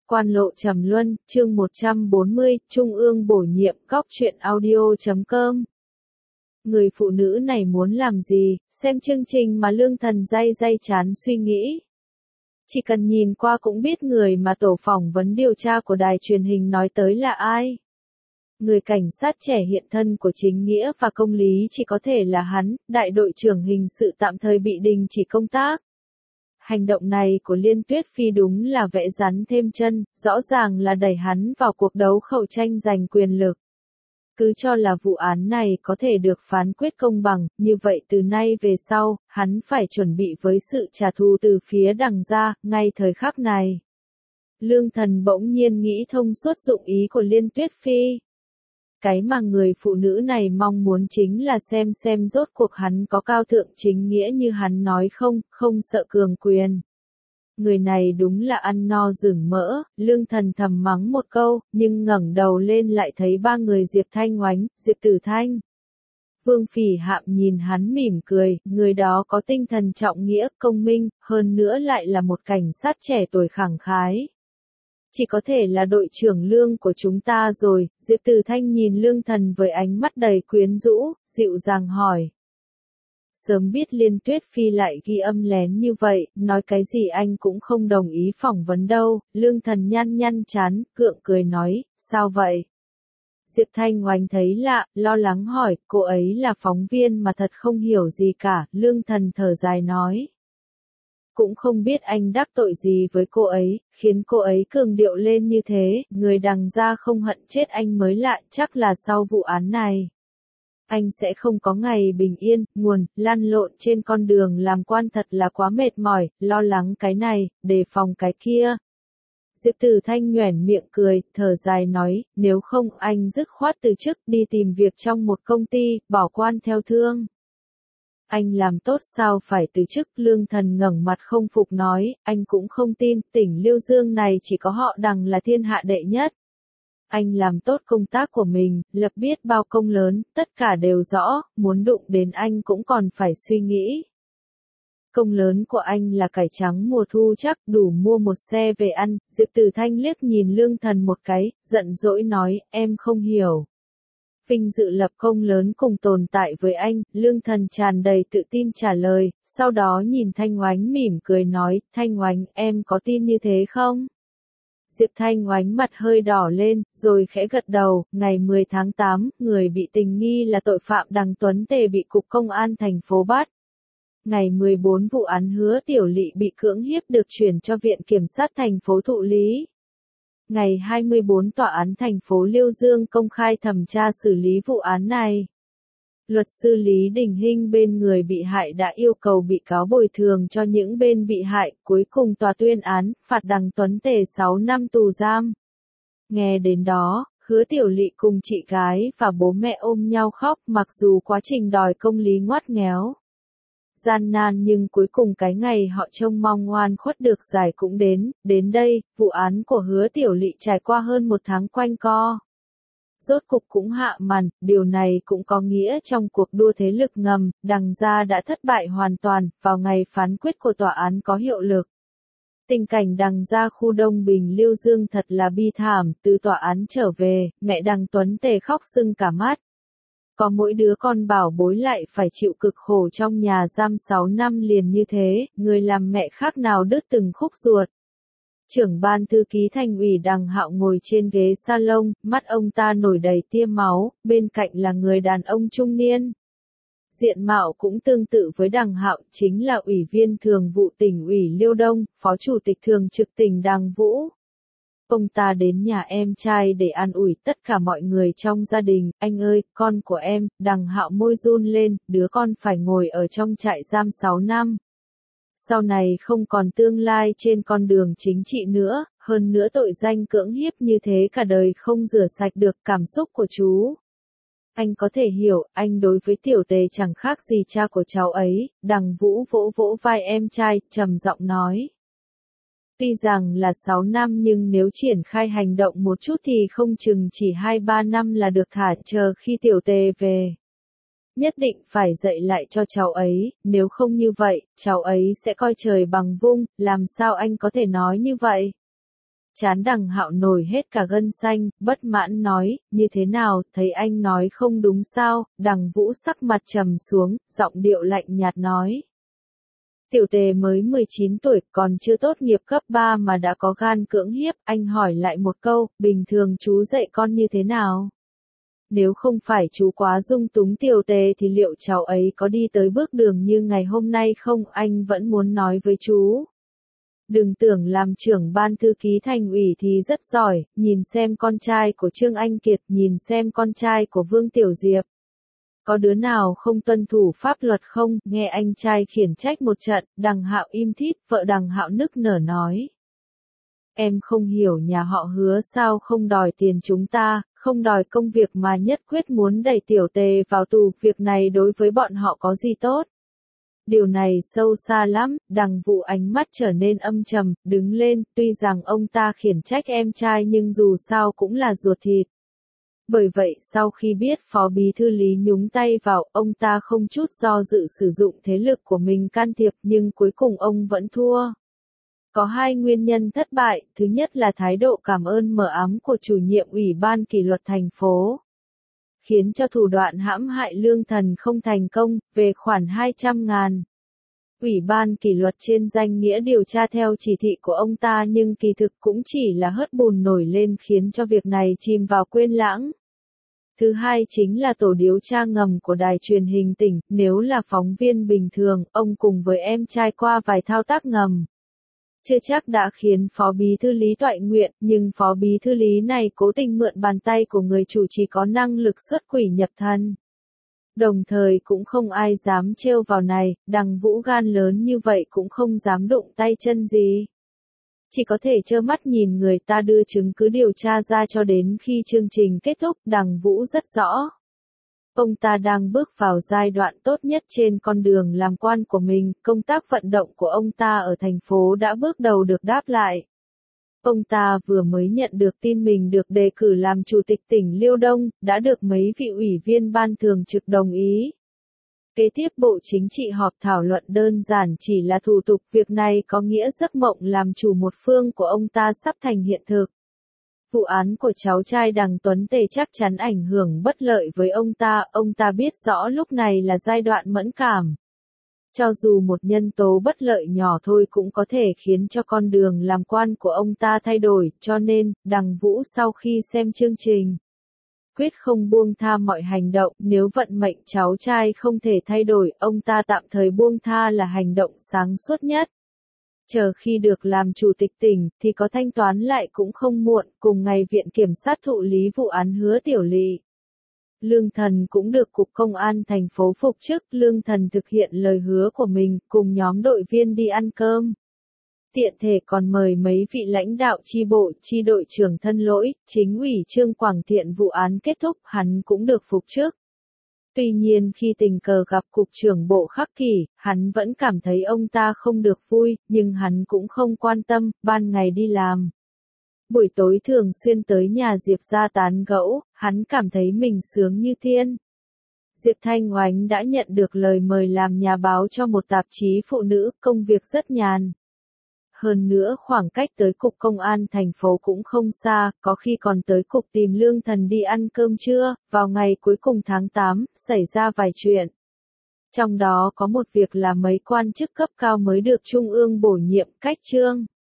Quan lộ trầm luân, chương 140, Trung ương bổ nhiệm, Góc truyện audio.com. Người phụ nữ này muốn làm gì, xem chương trình mà Lương Thần day chán suy nghĩ. Chỉ cần nhìn qua cũng biết người mà tổ phỏng vấn điều tra của đài truyền hình nói tới là ai. Người cảnh sát trẻ hiện thân của chính nghĩa và công lý chỉ có thể là hắn, đại đội trưởng hình sự tạm thời bị đình chỉ công tác. Hành động này của Liên Tuyết Phi đúng là vẽ rắn thêm chân, rõ ràng là đẩy hắn vào cuộc đấu khẩu tranh giành quyền lực. Cứ cho là vụ án này có thể được phán quyết công bằng, như vậy từ nay về sau, hắn phải chuẩn bị với sự trả thù từ phía đằng ra, ngay thời khắc này. Lương Thần bỗng nhiên nghĩ thông suốt dụng ý của Liên Tuyết Phi. Cái mà người phụ nữ này mong muốn chính là xem rốt cuộc hắn có cao thượng chính nghĩa như hắn nói không sợ cường quyền. Người này đúng là ăn no rừng mỡ, Lương Thần thầm mắng một câu, nhưng ngẩng đầu lên lại thấy ba người Diệp Thanh Oánh, Diệp Tử Thanh. Vương Phỉ Hạm nhìn hắn mỉm cười, người đó có tinh thần trọng nghĩa, công minh, hơn nữa lại là một cảnh sát trẻ tuổi khẳng khái. Chỉ có thể là đội trưởng Lương của chúng ta rồi, Diệp Tử Thanh nhìn Lương Thần với ánh mắt đầy quyến rũ, dịu dàng hỏi. Sớm biết Liên Tuyết Phi lại ghi âm lén như vậy, nói cái gì anh cũng không đồng ý phỏng vấn đâu, Lương Thần nhăn trán, gượng cười nói, sao vậy? Diệp Thanh Oánh thấy lạ, lo lắng hỏi, cô ấy là phóng viên mà thật không hiểu gì cả, Lương Thần thở dài nói. Cũng không biết anh đắc tội gì với cô ấy, khiến cô ấy cường điệu lên như thế, người đằng ra không hận chết anh mới lạ, chắc là sau vụ án này. Anh sẽ không có ngày bình yên, lăn lộn trên con đường làm quan thật là quá mệt mỏi, lo lắng cái này, đề phòng cái kia. Diệp Tử Thanh nhoẻn miệng cười, thở dài nói, nếu không anh dứt khoát từ chức đi tìm việc trong một công ty, bỏ quan theo thương. Anh làm tốt sao phải từ chức, Lương Thần ngẩng mặt không phục nói, anh cũng không tin, tỉnh Liêu Dương này chỉ có họ Đằng là thiên hạ đệ nhất. Anh làm tốt công tác của mình, lập biết bao công lớn, tất cả đều rõ, muốn đụng đến anh cũng còn phải suy nghĩ. Công lớn của anh là cải trắng mùa thu chắc đủ mua một xe về ăn, Diệp Tử Thanh liếc nhìn Lương Thần một cái, giận dỗi nói, em không hiểu. Vinh dự lập công lớn cùng tồn tại với anh, Lương Thần tràn đầy tự tin trả lời, sau đó nhìn Thanh Oánh mỉm cười nói, Thanh Oánh, em có tin như thế không? Diệp Thanh Oánh mặt hơi đỏ lên, rồi khẽ gật đầu, ngày 10 tháng 8, người bị tình nghi là tội phạm Đằng Tuấn Tề bị Cục Công an thành phố bắt. Ngày 14 vụ án Hứa Tiểu Lị bị cưỡng hiếp được chuyển cho Viện Kiểm sát thành phố thụ lý. Ngày 24 Tòa án thành phố Liêu Dương công khai thẩm tra xử lý vụ án này. Luật sư Lý Đình Hinh bên người bị hại đã yêu cầu bị cáo bồi thường cho những bên bị hại, cuối cùng tòa tuyên án, phạt Đằng Tuấn Tề 6 năm tù giam. Nghe đến đó, Hứa Tiểu Lị cùng chị gái và bố mẹ ôm nhau khóc, mặc dù quá trình đòi công lý ngoắt nghéo. Gian nan nhưng cuối cùng cái ngày họ trông mong oan khuất được giải cũng đến đây, vụ án của Hứa Tiểu Lị trải qua hơn một tháng quanh co. Rốt cục cũng hạ màn, điều này cũng có nghĩa trong cuộc đua thế lực ngầm, Đằng gia đã thất bại hoàn toàn, vào ngày phán quyết của tòa án có hiệu lực. Tình cảnh Đằng gia khu Đông Bình Liêu Dương thật là bi thảm, từ tòa án trở về, mẹ Đằng Tuấn Tề khóc sưng cả mắt. Có mỗi đứa con bảo bối lại phải chịu cực khổ trong nhà giam 6 năm liền như thế, người làm mẹ khác nào đứt từng khúc ruột. Trưởng ban thư ký Thành ủy Đằng Hạo ngồi trên ghế salon, mắt ông ta nổi đầy tia máu, bên cạnh là người đàn ông trung niên. Diện mạo cũng tương tự với Đằng Hạo, chính là Ủy viên Thường vụ Tỉnh ủy Liêu Đông, Phó Chủ tịch Thường trực tỉnh Đằng Vũ. Ông ta đến nhà em trai để an ủi tất cả mọi người trong gia đình, anh ơi, con của em, Đằng Hạo môi run lên, đứa con phải ngồi ở trong trại giam 6 năm. Sau này không còn tương lai trên con đường chính trị nữa, hơn nữa tội danh cưỡng hiếp như thế cả đời không rửa sạch được cảm xúc của chú. Anh có thể hiểu, anh đối với Tiểu Tề chẳng khác gì cha của cháu ấy, Đằng Vũ vỗ vỗ vai em trai, trầm giọng nói. Tuy rằng là 6 năm nhưng nếu triển khai hành động một chút thì không chừng chỉ 2-3 năm là được thả, chờ khi Tiểu Tề về. Nhất định phải dạy lại cho cháu ấy, nếu không như vậy, cháu ấy sẽ coi trời bằng vung, làm sao anh có thể nói như vậy? Trán Đằng Hạo nổi hết cả gân xanh, bất mãn nói, như thế nào, thấy anh nói không đúng sao, Đằng Vũ sắc mặt trầm xuống, giọng điệu lạnh nhạt nói. Tiểu Tề mới 19 tuổi, còn chưa tốt nghiệp cấp 3 mà đã có gan cưỡng hiếp, anh hỏi lại một câu, bình thường chú dạy con như thế nào? Nếu không phải chú quá dung túng Tiểu Tề thì liệu cháu ấy có đi tới bước đường như ngày hôm nay không? Anh vẫn muốn nói với chú. Đừng tưởng làm trưởng ban thư ký thành ủy thì rất giỏi, nhìn xem con trai của Trương Anh Kiệt, nhìn xem con trai của Vương Tiểu Diệp. Có đứa nào không tuân thủ pháp luật không? Nghe anh trai khiển trách một trận, Đằng Hạo im thít, vợ Đằng Hạo nức nở nói. Em không hiểu nhà họ Hứa sao không đòi tiền chúng ta, không đòi công việc mà nhất quyết muốn đẩy Tiểu Tề vào tù, việc này đối với bọn họ có gì tốt? Điều này sâu xa lắm, Đằng Vũ ánh mắt trở nên âm trầm, đứng lên, tuy rằng ông ta khiển trách em trai nhưng dù sao cũng là ruột thịt. Bởi vậy sau khi biết Phó Bí Thư Lý nhúng tay vào, ông ta không chút do dự sử dụng thế lực của mình can thiệp nhưng cuối cùng ông vẫn thua. Có hai nguyên nhân thất bại, thứ nhất là thái độ cảm ơn mờ ám của chủ nhiệm Ủy ban kỷ luật thành phố, khiến cho thủ đoạn hãm hại Lương Thần không thành công, về khoản 200.000. Ủy ban kỷ luật trên danh nghĩa điều tra theo chỉ thị của ông ta nhưng kỳ thực cũng chỉ là hớt bùn nổi lên khiến cho việc này chìm vào quên lãng. Thứ hai chính là tổ điều tra ngầm của đài truyền hình tỉnh, nếu là phóng viên bình thường, ông cùng với em trai qua vài thao tác ngầm. Chưa chắc đã khiến Phó Bí Thư Lý toại nguyện, nhưng Phó Bí Thư Lý này cố tình mượn bàn tay của người chủ trì có năng lực xuất quỷ nhập thần. Đồng thời cũng không ai dám trêu vào này, Đằng Vũ gan lớn như vậy cũng không dám đụng tay chân gì. Chỉ có thể trơ mắt nhìn người ta đưa chứng cứ điều tra ra cho đến khi chương trình kết thúc, Đằng Vũ rất rõ. Ông ta đang bước vào giai đoạn tốt nhất trên con đường làm quan của mình, công tác vận động của ông ta ở thành phố đã bước đầu được đáp lại. Ông ta vừa mới nhận được tin mình được đề cử làm chủ tịch tỉnh Liêu Đông, đã được mấy vị ủy viên ban thường trực đồng ý. Kế tiếp Bộ Chính trị họp thảo luận đơn giản chỉ là thủ tục, việc này có nghĩa giấc mộng làm chủ một phương của ông ta sắp thành hiện thực. Vụ án của cháu trai Đằng Tuấn Tề chắc chắn ảnh hưởng bất lợi với ông ta biết rõ lúc này là giai đoạn mẫn cảm. Cho dù một nhân tố bất lợi nhỏ thôi cũng có thể khiến cho con đường làm quan của ông ta thay đổi, cho nên, Đằng Vũ sau khi xem chương trình, quyết không buông tha mọi hành động, nếu vận mệnh cháu trai không thể thay đổi, ông ta tạm thời buông tha là hành động sáng suốt nhất. Chờ khi được làm chủ tịch tỉnh, thì có thanh toán lại cũng không muộn, cùng ngày Viện Kiểm sát thụ lý vụ án Hứa Tiểu Lị. Lương Thần cũng được Cục Công an thành phố phục chức, Lương Thần thực hiện lời hứa của mình, cùng nhóm đội viên đi ăn cơm. Tiện thể còn mời mấy vị lãnh đạo chi bộ, chi đội trưởng thân lỗi, chính ủy Trương Quảng Thiện vụ án kết thúc, hắn cũng được phục chức. Tuy nhiên khi tình cờ gặp Cục trưởng Bộ Khắc Kỷ, hắn vẫn cảm thấy ông ta không được vui, nhưng hắn cũng không quan tâm, ban ngày đi làm. Buổi tối thường xuyên tới nhà Diệp ra tán gẫu, hắn cảm thấy mình sướng như tiên. Diệp Thanh Oánh đã nhận được lời mời làm nhà báo cho một tạp chí phụ nữ, công việc rất nhàn. Hơn nữa khoảng cách tới Cục Công an thành phố cũng không xa, có khi còn tới Cục tìm Lương Thần đi ăn cơm trưa, vào ngày cuối cùng tháng 8, xảy ra vài chuyện. Trong đó có một việc là mấy quan chức cấp cao mới được Trung ương bổ nhiệm, cách Trương